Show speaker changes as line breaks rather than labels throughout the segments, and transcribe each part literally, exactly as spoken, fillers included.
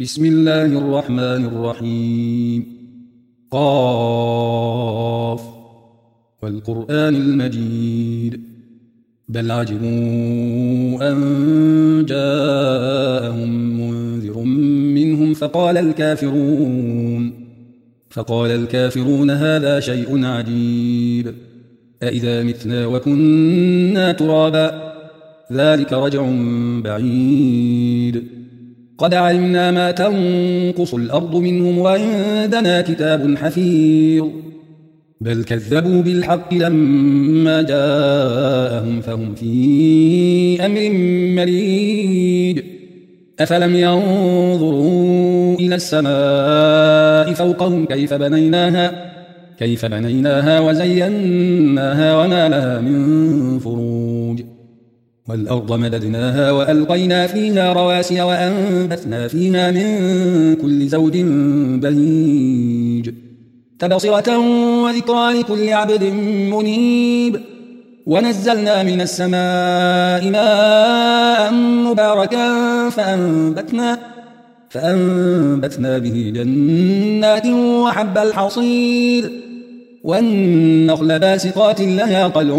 بسم الله الرحمن الرحيم. قاف والقرآن المجيد بل عجبوا أن جاءهم منذر منهم فقال الكافرون فقال الكافرون هذا شيء عجيب أإذا متنا وكنا ترابا ذلك رجع بعيد قد علمنا ما تنقص الأرض منهم وعندنا كتاب حفيظ بل كذبوا بالحق لما جاءهم فهم في أمر مريج أفلم ينظروا إلى السماء فوقهم كيف بنيناها كيف بنيناها وزيناها وما لها من فروج والأرض مددناها وألقينا فيها رواسي وأنبتنا فيها من كل زوج بهيج تبصرة وذكرى لكل عبد منيب ونزلنا من السماء ماء مباركا فأنبتنا, فأنبتنا به جنات وحب الحصيد والنخل باسقات لها طلع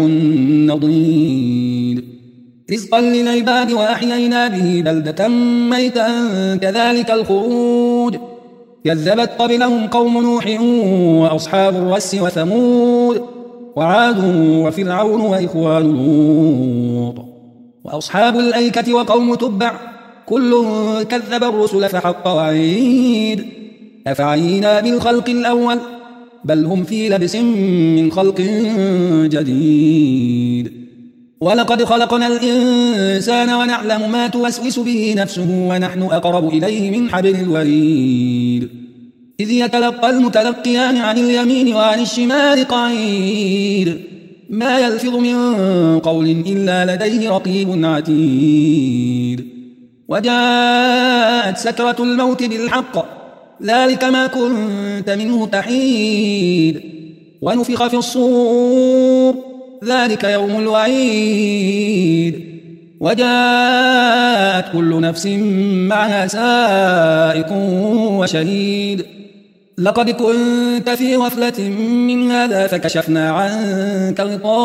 نضيد رزقا للعباد وأحيينا به بلدة ميتا كذلك الخروج كذبت قبلهم قوم نوح وأصحاب الرس وثمود وعاد وفرعون وإخوان لوط وأصحاب الأيكة وقوم تبع كل كذب الرسل فحق وعيد أفعينا بالخلق الأول بل هم في لبس من خلق جديد ولقد خلقنا الإنسان ونعلم ما توسوس به نفسه ونحن أقرب إليه من حبل الوريد إذ يتلقى المتلقيان عن اليمين وعن الشمال قعيد ما يلفظ من قول إلا لديه رقيب عتيد وجاءت سكرة الموت بالحق ذلك ما كنت منه تحيد ونفخ في الصور ذلك يوم الوعيد وجاءت كل نفس معها سائق وشهيد لقد كنت في غفلة من هذا فكشفنا عنك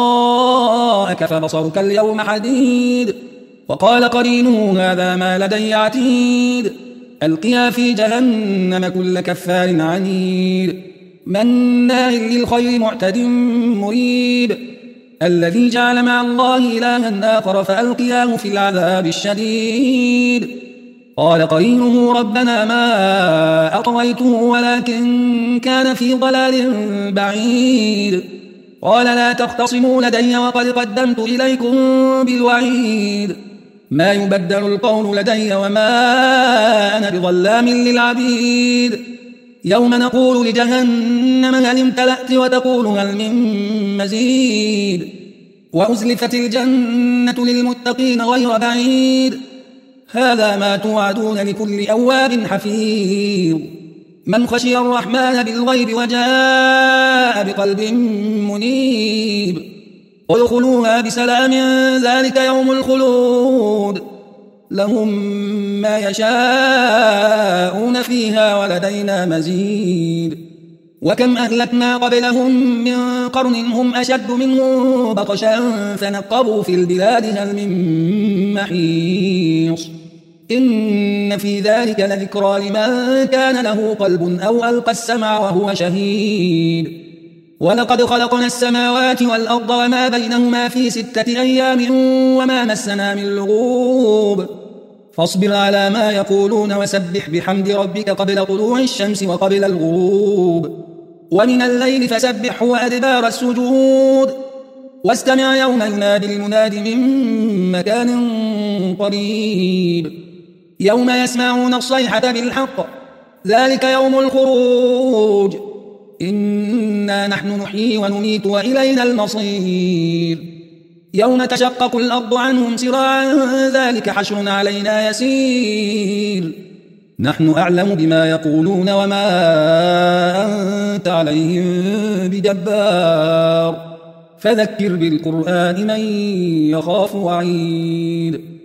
غطاءك فبصرك اليوم حديد وقال قرينه هذا ما لدي عتيد ألقيا في جهنم كل كفار عنيد مناع للخير معتد مريب الذي جعل مع الله إلها آخر فألقياه في العذاب الشديد قال قرينه ربنا ما أطغيته ولكن كان في ضلال بعيد قال لا تختصموا لدي وقد قدمت إليكم بالوعيد ما يبدل القول لدي وما أنا بظلام للعبيد يوم نقول لجهنم هل امتلأت وتقول هل من مزيد وأزلفت الجنة للمتقين غير بعيد هذا ما توعدون لكل أواب حفيظ من خشي الرحمن بالغيب وجاء بقلب منيب ادخلوها بسلام ذلك يوم الخلود لهم ما يشاءون فيها ولدينا مزيد وكم أهلكنا قبلهم من قرن هم أشد منهم بطشا فنقبوا في البلاد هل من محيص إن في ذلك لذكرى لمن كان له قلب أو ألقى السمع وهو شهيد ولقد خلقنا السماوات والأرض وما بينهما في ستة أيام وما مسنا من لغوب فاصبر على ما يقولون وسبح بحمد ربك قبل طلوع الشمس وقبل الغروب ومن الليل فسبحه وأدبار السجود واستمع يوم ينادي المناد من مكان قريب يوم يسمعون الصيحة بالحق ذلك يوم الخروج إنا نحن نحيي ونميت وإلينا المصير يوم تشقق الأرض عنهم سراعا ذلك حشر علينا يسير نحن أعلم بما يقولون وما أنت عليهم بجبار فذكر بالقرآن من يخاف وعيد